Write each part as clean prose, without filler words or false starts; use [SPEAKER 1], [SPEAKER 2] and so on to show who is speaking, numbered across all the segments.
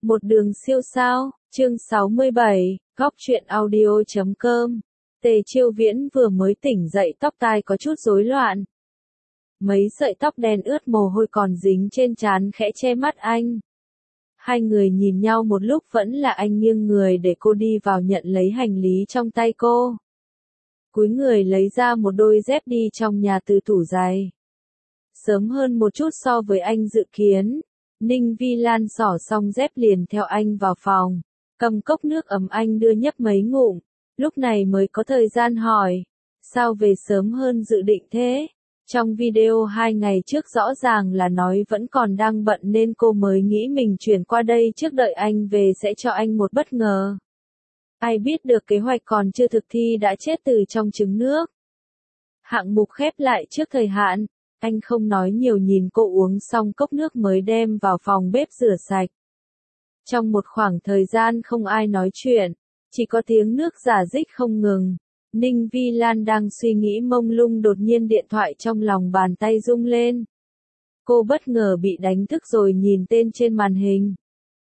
[SPEAKER 1] Một đường siêu sao, chương 67, góc truyện audio.com. Tề Chiêu Viễn vừa mới tỉnh dậy, tóc tai có chút rối loạn. Mấy sợi tóc đen ướt mồ hôi còn dính trên trán khẽ che mắt anh. Hai người nhìn nhau một lúc, vẫn là anh nghiêng người để cô đi vào nhận lấy hành lý trong tay cô. Cúi người lấy ra một đôi dép đi trong nhà từ tủ giày. Sớm hơn một chút so với anh dự kiến, Ninh Vi Lan xỏ xong dép liền theo anh vào phòng, cầm cốc nước ấm anh đưa nhấp mấy ngụm, lúc này mới có thời gian hỏi, sao về sớm hơn dự định thế? Trong video 2 ngày trước rõ ràng là nói vẫn còn đang bận nên cô mới nghĩ mình chuyển qua đây trước đợi anh về sẽ cho anh một bất ngờ. Ai biết được kế hoạch còn chưa thực thi đã chết từ trong trứng nước. Hạng mục khép lại trước thời hạn. Anh không nói nhiều, nhìn cô uống xong cốc nước mới đem vào phòng bếp rửa sạch. Trong một khoảng thời gian không ai nói chuyện, chỉ có tiếng nước rả rích không ngừng. Ninh Vi Lan đang suy nghĩ mông lung, đột nhiên điện thoại trong lòng bàn tay rung lên. Cô bất ngờ bị đánh thức rồi nhìn tên trên màn hình.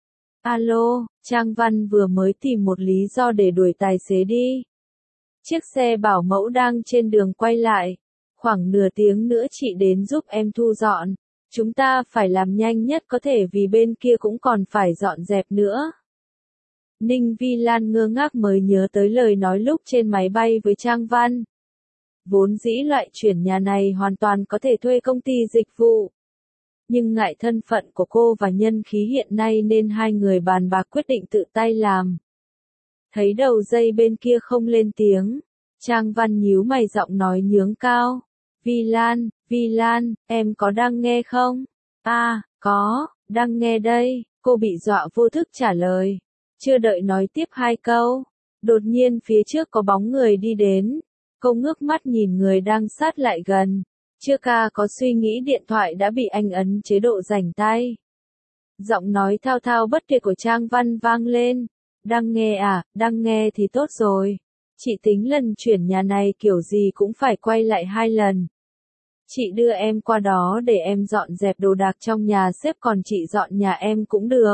[SPEAKER 1] Alo, Trang Văn vừa mới tìm một lý do để đuổi tài xế đi. Chiếc xe bảo mẫu đang trên đường quay lại. Khoảng nửa tiếng nữa chị đến giúp em thu dọn. Chúng ta phải làm nhanh nhất có thể vì bên kia cũng còn phải dọn dẹp nữa. Ninh Vi Lan ngơ ngác mới nhớ tới lời nói lúc trên máy bay với Trang Văn. Vốn dĩ loại chuyển nhà này hoàn toàn có thể thuê công ty dịch vụ. Nhưng ngại thân phận của cô và nhân khí hiện nay nên hai người bàn bạc quyết định tự tay làm. Thấy đầu dây bên kia không lên tiếng, Trang Văn nhíu mày, giọng nói nhướng cao. Vi Lan, em có đang nghe không? Có, đang nghe đây, cô bị dọa vô thức trả lời. Chưa đợi nói tiếp 2 câu, đột nhiên phía trước có bóng người đi đến. Cô ngước mắt nhìn người đang sát lại gần. Chưa có suy nghĩ điện thoại đã bị anh ấn chế độ rảnh tay. Giọng nói thao thao bất tuyệt của Trang Văn vang lên. Đang nghe à, đang nghe thì tốt rồi. Chị tính lần chuyển nhà này kiểu gì cũng phải quay lại 2 lần. Chị đưa em qua đó để em dọn dẹp đồ đạc trong nhà xếp, còn chị dọn nhà em cũng được.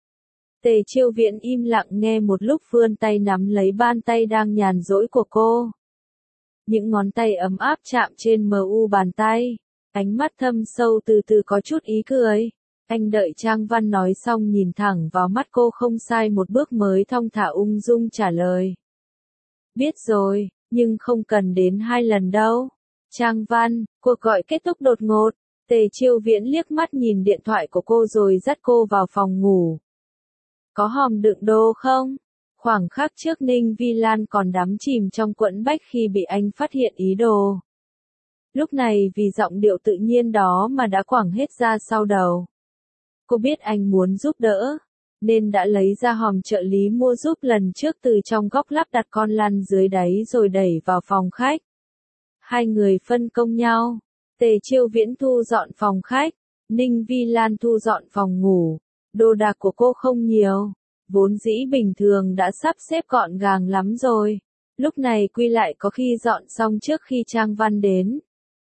[SPEAKER 1] Tề Chiêu Viễn im lặng nghe một lúc, vươn tay nắm lấy bàn tay đang nhàn rỗi của cô. Những ngón tay ấm áp chạm trên mu bàn tay. Ánh mắt thâm sâu từ từ có chút ý cười. Anh đợi Trang Văn nói xong nhìn thẳng vào mắt cô không sai một bước mới thong thả ung dung trả lời. Biết rồi, nhưng không cần đến 2 lần đâu. Trang Văn, cuộc gọi kết thúc đột ngột. Tề Chiêu Viễn liếc mắt nhìn điện thoại của cô rồi dắt cô vào phòng ngủ. Có hòm đựng đồ không? Khoảng khắc trước Ninh Vi Lan còn đắm chìm trong quẫn bách khi bị anh phát hiện ý đồ. Lúc này vì giọng điệu tự nhiên đó mà đã quẳng hết ra sau đầu. Cô biết anh muốn giúp đỡ, nên đã lấy ra hòm trợ lý mua giúp lần trước từ trong góc, lắp đặt con lăn dưới đáy rồi đẩy vào phòng khách. Hai người phân công nhau. Tề Chiêu Viễn thu dọn phòng khách, Ninh Vi Lan thu dọn phòng ngủ. Đồ đạc của cô không nhiều, vốn dĩ bình thường đã sắp xếp gọn gàng lắm rồi. Lúc này quy lại có khi dọn xong trước khi Trang Văn đến.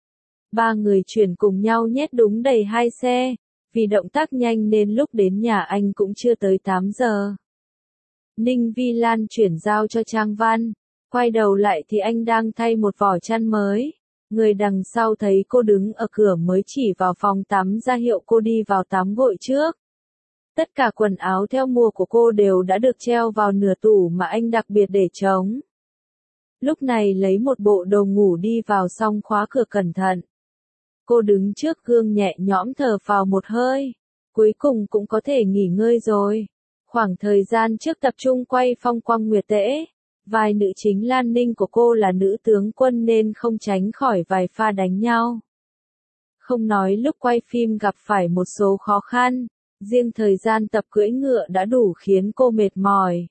[SPEAKER 1] 3 người chuyển cùng nhau nhét đúng đầy 2 xe. Vì động tác nhanh nên lúc đến nhà anh cũng chưa tới 8 giờ. Ninh Vi Lan chuyển giao cho Trang Văn. Quay đầu lại thì anh đang thay một vỏ chăn mới. Người đằng sau thấy cô đứng ở cửa mới chỉ vào phòng tắm ra hiệu cô đi vào tắm gội trước. Tất cả quần áo theo mùa của cô đều đã được treo vào nửa tủ mà anh đặc biệt để trống. Lúc này lấy một bộ đồ ngủ đi vào xong khóa cửa cẩn thận. Cô đứng trước gương nhẹ nhõm thở phào một hơi. Cuối cùng cũng có thể nghỉ ngơi rồi. Khoảng thời gian trước tập trung quay Phong Quang Nguyệt Tễ. Vai nữ chính Lan Ninh của cô là nữ tướng quân nên không tránh khỏi vài pha đánh nhau. Không nói lúc quay phim gặp phải một số khó khăn, riêng thời gian tập cưỡi ngựa đã đủ khiến cô mệt mỏi.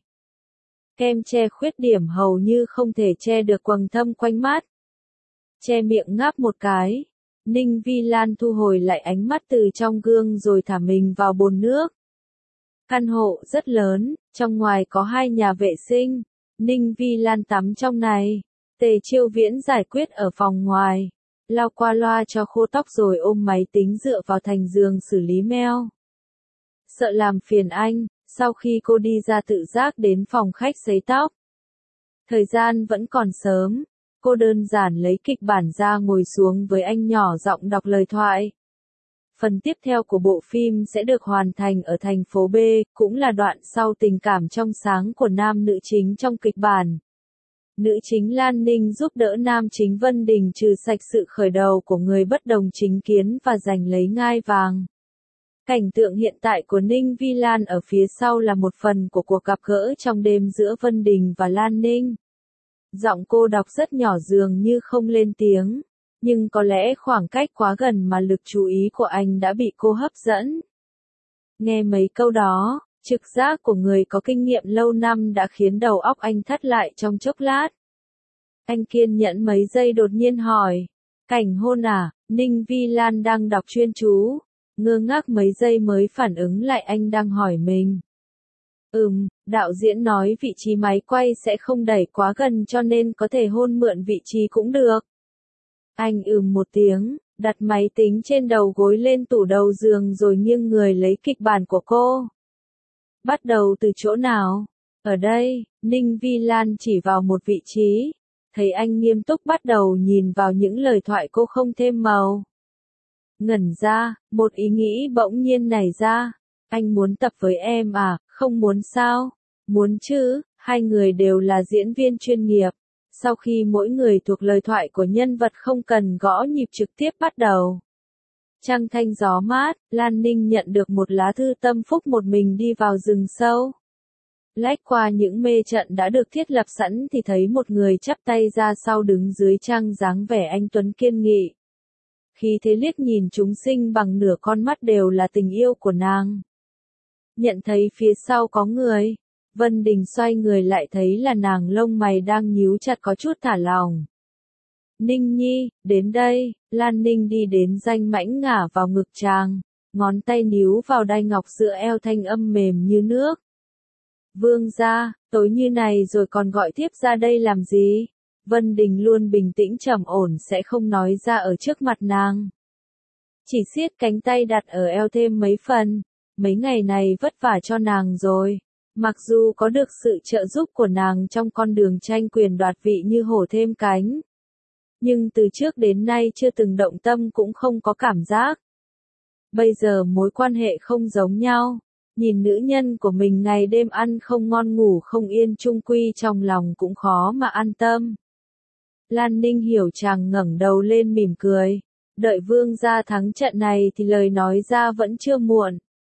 [SPEAKER 1] Kem che khuyết điểm hầu như không thể che được quầng thâm quanh mắt. Che miệng ngáp một cái, Ninh Vi Lan thu hồi lại ánh mắt từ trong gương rồi thả mình vào bồn nước. Căn hộ rất lớn, trong ngoài có 2 nhà vệ sinh. Ninh Vi Lan tắm trong này. Tề Chiêu Viễn giải quyết ở phòng ngoài. Lau qua loa cho khô tóc rồi ôm máy tính dựa vào thành giường xử lý mail. Sợ làm phiền anh, Sau khi cô đi ra tự giác đến phòng khách sấy tóc. Thời gian vẫn còn sớm, cô đơn giản lấy kịch bản ra ngồi xuống với anh nhỏ giọng đọc lời thoại. Phần tiếp theo của bộ phim sẽ được hoàn thành ở thành phố B, cũng là đoạn sau tình cảm trong sáng của nam nữ chính trong kịch bản. Nữ chính Lan Ninh giúp đỡ nam chính Vân Đình trừ sạch sự khởi đầu của người bất đồng chính kiến và giành lấy ngai vàng. Cảnh tượng hiện tại của Ninh Vi Lan ở phía sau là một phần của cuộc gặp gỡ trong đêm giữa Vân Đình và Lan Ninh. Giọng cô đọc rất nhỏ dường như không lên tiếng, nhưng có lẽ khoảng cách quá gần mà lực chú ý của anh đã bị cô hấp dẫn. Nghe mấy câu đó, trực giác của người có kinh nghiệm lâu năm đã khiến đầu óc anh thắt lại trong chốc lát. Anh kiên nhẫn mấy giây đột nhiên hỏi, cảnh hôn à? Ninh Vi Lan đang đọc chuyên chú, ngơ ngác mấy giây mới phản ứng lại anh đang hỏi mình. Đạo diễn nói vị trí máy quay sẽ không đẩy quá gần cho nên có thể hôn mượn vị trí cũng được. Anh một tiếng, đặt máy tính trên đầu gối lên tủ đầu giường rồi nghiêng người lấy kịch bản của cô. Bắt đầu từ chỗ nào? Ở đây, Ninh Vi Lan chỉ vào một vị trí. Thấy anh nghiêm túc bắt đầu nhìn vào những lời thoại cô không thêm màu. Ngẩn ra, một ý nghĩ bỗng nhiên nảy ra. Anh muốn tập với em à? Không muốn sao? Muốn chứ, hai người đều là diễn viên chuyên nghiệp. Sau khi mỗi người thuộc lời thoại của nhân vật không cần gõ nhịp trực tiếp bắt đầu. Trăng thanh gió mát, Lan Ninh nhận được một lá thư tâm phúc một mình đi vào rừng sâu. Lách qua những mê trận đã được thiết lập sẵn thì thấy một người chắp tay ra sau đứng dưới trăng dáng vẻ anh tuấn kiên nghị. Khi thế liếc nhìn chúng sinh bằng nửa con mắt đều là tình yêu của nàng. Nhận thấy phía sau có người, Vân Đình xoay người lại thấy là nàng lông mày đang nhíu chặt có chút thả lỏng. Ninh Nhi, đến đây, Lan Ninh đi đến danh mãnh ngả vào ngực chàng, ngón tay níu vào đai ngọc giữa eo thanh âm mềm như nước. Vương gia, tối như này rồi còn gọi tiếp ra đây làm gì? Vân Đình luôn bình tĩnh trầm ổn sẽ không nói ra ở trước mặt nàng. Chỉ siết cánh tay đặt ở eo thêm mấy phần, mấy ngày này vất vả cho nàng rồi. Mặc dù có được sự trợ giúp của nàng trong con đường tranh quyền đoạt vị như hổ thêm cánh. Nhưng từ trước đến nay chưa từng động tâm cũng không có cảm giác. Bây giờ mối quan hệ không giống nhau. Nhìn nữ nhân của mình ngày đêm ăn không ngon ngủ không yên chung quy trong lòng cũng khó mà an tâm. Lan Ninh hiểu chàng ngẩng đầu lên mỉm cười. Đợi vương gia thắng trận này thì lời nói ra vẫn chưa muộn.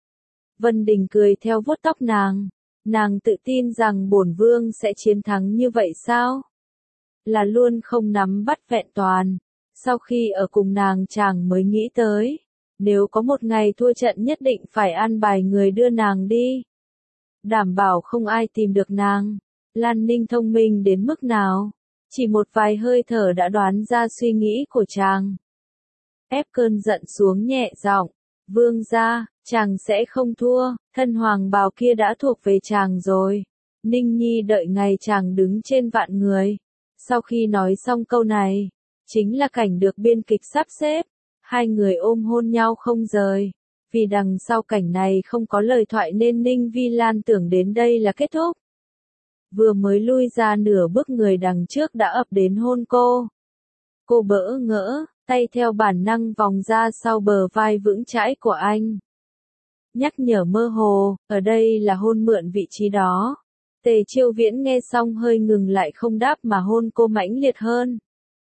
[SPEAKER 1] Vân Đình cười theo vuốt tóc nàng. Nàng tự tin rằng bổn vương sẽ chiến thắng như vậy sao? Là luôn không nắm bắt vẹn toàn. Sau khi ở cùng nàng chàng mới nghĩ tới. Nếu có một ngày thua trận nhất định phải an bài người đưa nàng đi. Đảm bảo không ai tìm được nàng. Lan Ninh thông minh đến mức nào? Chỉ một vài hơi thở đã đoán ra suy nghĩ của chàng. Ép cơn giận xuống nhẹ giọng. Vương gia, chàng sẽ không thua, thân hoàng bào kia đã thuộc về chàng rồi. Ninh Nhi đợi ngày chàng đứng trên vạn người. Sau khi nói xong câu này, chính là cảnh được biên kịch sắp xếp. Hai người ôm hôn nhau không rời. Vì đằng sau cảnh này không có lời thoại nên Ninh Vi Lan tưởng đến đây là kết thúc. Vừa mới lui ra nửa bước người đằng trước đã ập đến hôn cô. Cô bỡ ngỡ, tay theo bản năng vòng ra sau bờ vai vững chãi của anh. Nhắc nhở mơ hồ, ở đây là hôn mượn vị trí đó. Tề Chiêu Viễn nghe xong hơi ngừng lại không đáp mà hôn cô mãnh liệt hơn.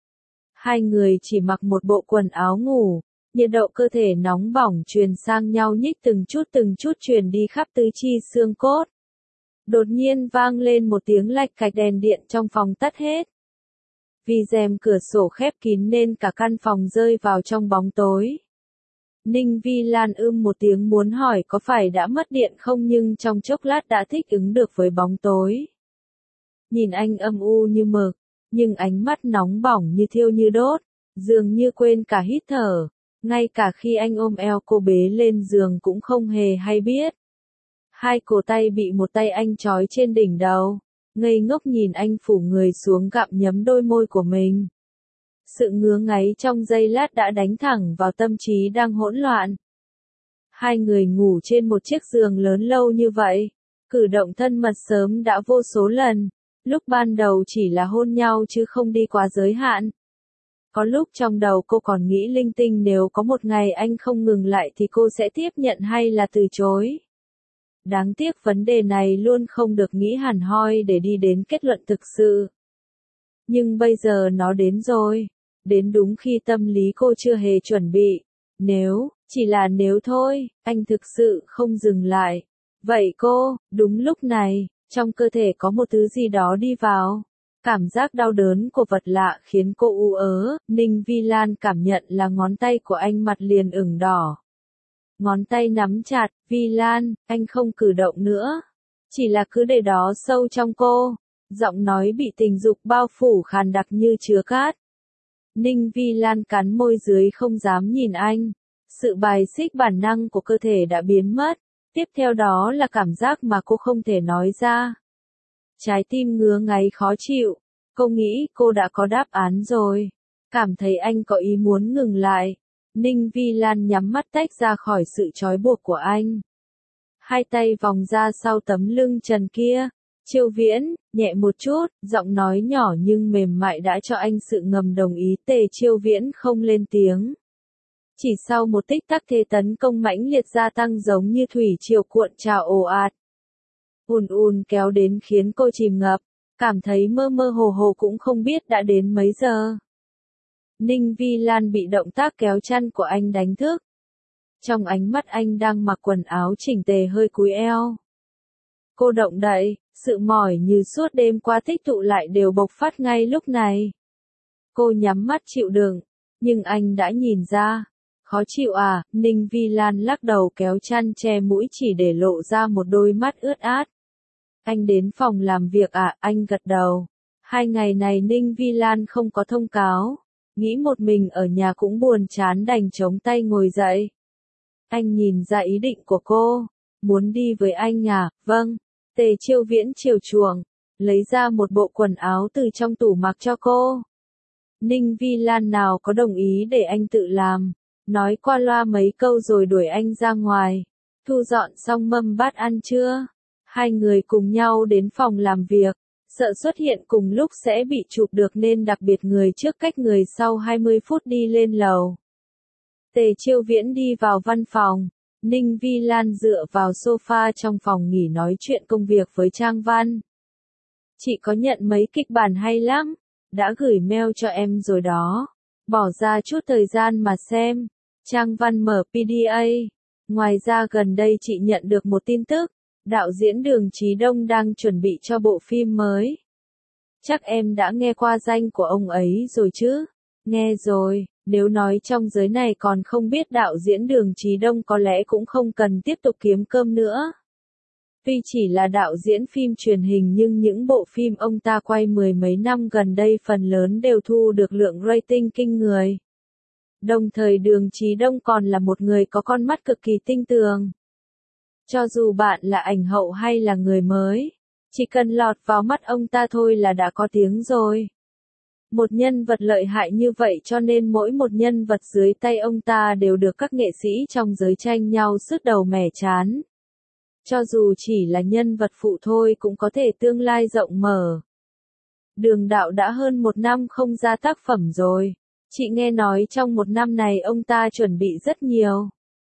[SPEAKER 1] Hai người chỉ mặc một bộ quần áo ngủ, nhiệt độ cơ thể nóng bỏng truyền sang nhau nhích từng chút truyền đi khắp tứ chi xương cốt. Đột nhiên vang lên một tiếng lạch cạch đèn điện trong phòng tắt hết. Vì rèm cửa sổ khép kín nên cả căn phòng rơi vào trong bóng tối. Ninh Vi Lan một tiếng muốn hỏi có phải đã mất điện không nhưng trong chốc lát đã thích ứng được với bóng tối. Nhìn anh âm u như mực, nhưng ánh mắt nóng bỏng như thiêu như đốt, dường như quên cả hít thở, ngay cả khi anh ôm eo cô bế lên giường cũng không hề hay biết. Hai cổ tay bị một tay anh trói trên đỉnh đầu, ngây ngốc nhìn anh phủ người xuống gặm nhấm đôi môi của mình. Sự ngứa ngáy trong giây lát đã đánh thẳng vào tâm trí đang hỗn loạn. Hai người ngủ trên một chiếc giường lớn lâu như vậy, Cử động thân mật sớm đã vô số lần, lúc ban đầu chỉ là hôn nhau chứ không đi quá giới hạn. Có lúc trong đầu cô còn nghĩ linh tinh nếu có một ngày anh không ngừng lại thì cô sẽ tiếp nhận hay là từ chối. Đáng tiếc vấn đề này luôn không được nghĩ hẳn hoi để đi đến kết luận thực sự. Nhưng bây giờ nó đến rồi, đến đúng khi tâm lý cô chưa hề chuẩn bị. Nếu, chỉ là nếu thôi, anh thực sự không dừng lại. Vậy cô, đúng lúc này, trong cơ thể có một thứ gì đó đi vào. Cảm giác đau đớn của vật lạ khiến cô u ớ, Ninh Vi Lan cảm nhận là ngón tay của anh mặt liền ửng đỏ. Ngón tay nắm chặt, Vi Lan, anh không cử động nữa. Chỉ là cứ để đó sâu trong cô. Giọng nói bị tình dục bao phủ khàn đặc như chứa cát. Ninh Vi Lan cắn môi dưới không dám nhìn anh. Sự bài xích bản năng của cơ thể đã biến mất. Tiếp theo đó là cảm giác mà cô không thể nói ra. Trái tim ngứa ngáy khó chịu. Cô nghĩ cô đã có đáp án rồi. Cảm thấy anh có ý muốn ngừng lại. Ninh Vi Lan nhắm mắt tách ra khỏi sự trói buộc của anh. Hai tay vòng ra sau tấm lưng trần kia. Chiêu Viễn, nhẹ một chút, giọng nói nhỏ nhưng mềm mại đã cho anh sự ngầm đồng ý. Tề Chiêu Viễn không lên tiếng. Chỉ sau một tích tắc thế tấn công mãnh liệt gia tăng giống như thủy triều cuộn trào ồ ạt. Ùn ùn kéo đến khiến cô chìm ngập, cảm thấy mơ mơ hồ hồ cũng không biết đã đến mấy giờ. Ninh Vi Lan bị động tác kéo chăn của anh đánh thức. Trong ánh mắt anh đang mặc quần áo chỉnh tề hơi cúi eo. Cô động đậy, sự mỏi như suốt đêm qua tích tụ lại đều bộc phát ngay lúc này. Cô nhắm mắt chịu đựng, nhưng anh đã nhìn ra. Khó chịu à, Ninh Vi Lan lắc đầu kéo chăn che mũi chỉ để lộ ra một đôi mắt ướt át. Anh đến phòng làm việc à, anh gật đầu. 2 ngày này Ninh Vi Lan không có thông cáo. Nghĩ một mình ở nhà cũng buồn chán đành chống tay ngồi dậy. Anh nhìn ra ý định của cô. Muốn đi với anh à, vâng. Tề Chiêu Viễn chiều chuộng, lấy ra một bộ quần áo từ trong tủ mặc cho cô. Ninh Vi Lan nào có đồng ý để anh tự làm. Nói qua loa mấy câu rồi đuổi anh ra ngoài. Thu dọn xong mâm bát ăn trưa. Hai người cùng nhau đến phòng làm việc. Sợ xuất hiện cùng lúc sẽ bị chụp được nên đặc biệt người trước cách người sau 20 phút đi lên lầu. Tề Chiêu Viễn đi vào văn phòng. Ninh Vi Lan dựa vào sofa trong phòng nghỉ nói chuyện công việc với Trang Văn. Chị có nhận mấy kịch bản hay lắm. Đã gửi mail cho em rồi đó. Bỏ ra chút thời gian mà xem. Trang Văn mở PDA. Ngoài ra gần đây chị nhận được một tin tức. Đạo diễn Đường Chí Đông đang chuẩn bị cho bộ phim mới. Chắc em đã nghe qua danh của ông ấy rồi chứ? Nghe rồi, nếu nói trong giới này còn không biết đạo diễn Đường Chí Đông có lẽ cũng không cần tiếp tục kiếm cơm nữa. Tuy chỉ là đạo diễn phim truyền hình nhưng những bộ phim ông ta quay mười mấy năm gần đây phần lớn đều thu được lượng rating kinh người. Đồng thời Đường Chí Đông còn là một người có con mắt cực kỳ tinh tường. Cho dù bạn là ảnh hậu hay là người mới, chỉ cần lọt vào mắt ông ta thôi là đã có tiếng rồi. Một nhân vật lợi hại như vậy cho nên mỗi một nhân vật dưới tay ông ta đều được các nghệ sĩ trong giới tranh nhau sứt đầu mẻ chán. Cho dù chỉ là nhân vật phụ thôi cũng có thể tương lai rộng mở. Đường Đạo đã hơn 1 năm không ra tác phẩm rồi. Chị nghe nói trong 1 năm này ông ta chuẩn bị rất nhiều.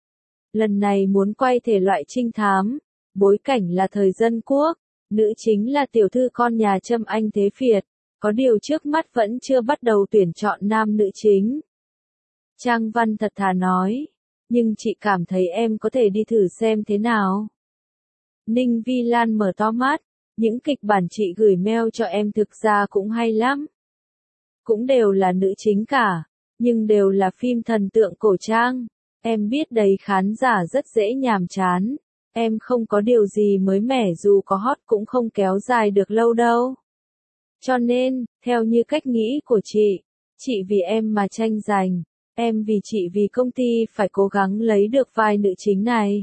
[SPEAKER 1] Lần này muốn quay thể loại trinh thám, bối cảnh là thời Dân Quốc, nữ chính là tiểu thư con nhà Trâm Anh Thế Phiệt, có điều trước mắt vẫn chưa bắt đầu tuyển chọn nam nữ chính. Trang Văn thật thà nói, nhưng chị cảm thấy em có thể đi thử xem thế nào. Ninh Vi Lan mở to mắt, những kịch bản chị gửi mail cho em thực ra cũng hay lắm. Cũng đều là nữ chính cả, nhưng đều là phim thần tượng cổ trang. Em biết đấy khán giả rất dễ nhàm chán. Em không có điều gì mới mẻ dù có hot cũng không kéo dài được lâu đâu. Cho nên, theo như cách nghĩ của chị vì em mà tranh giành. Em vì chị vì công ty phải cố gắng lấy được vai nữ chính này.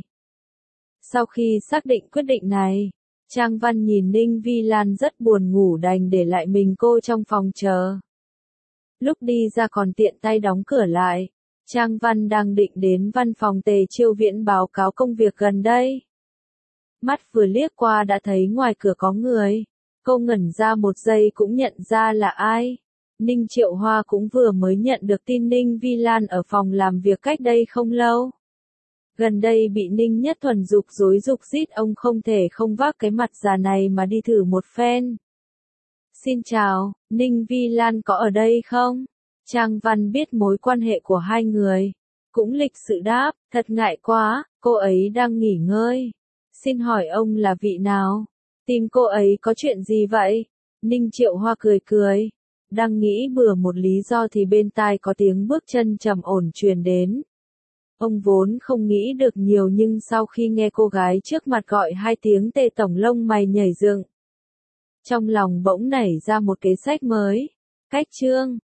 [SPEAKER 1] Sau khi xác định quyết định này, Trang Văn nhìn Ninh Vi Lan rất buồn ngủ đành để lại mình cô trong phòng chờ. Lúc đi ra còn tiện tay đóng cửa lại. Trang Văn đang định đến văn phòng Tề Chiêu Viễn báo cáo công việc gần đây. Mắt vừa liếc qua đã thấy ngoài cửa có người. Cô ngẩn ra một giây cũng nhận ra là ai. Ninh Triệu Hoa cũng vừa mới nhận được tin Ninh Vi Lan ở phòng làm việc cách đây không lâu. Gần đây bị Ninh Nhất Thuần dục dối dục rít, ông không thể không vác cái mặt già này mà đi thử một phen. Xin chào, Ninh Vi Lan có ở đây không? Trang Văn biết mối quan hệ của hai người. Cũng lịch sự đáp, thật ngại quá, cô ấy đang nghỉ ngơi. Xin hỏi ông là vị nào? Tìm cô ấy có chuyện gì vậy? Ninh Triệu Hoa cười cười. Đang nghĩ bừa một lý do thì bên tai có tiếng bước chân trầm ổn truyền đến. Ông vốn không nghĩ được nhiều nhưng sau khi nghe cô gái trước mặt gọi hai tiếng Tề tổng, lông mày nhảy dựng. Trong lòng bỗng nảy ra một kế sách mới. Cách chương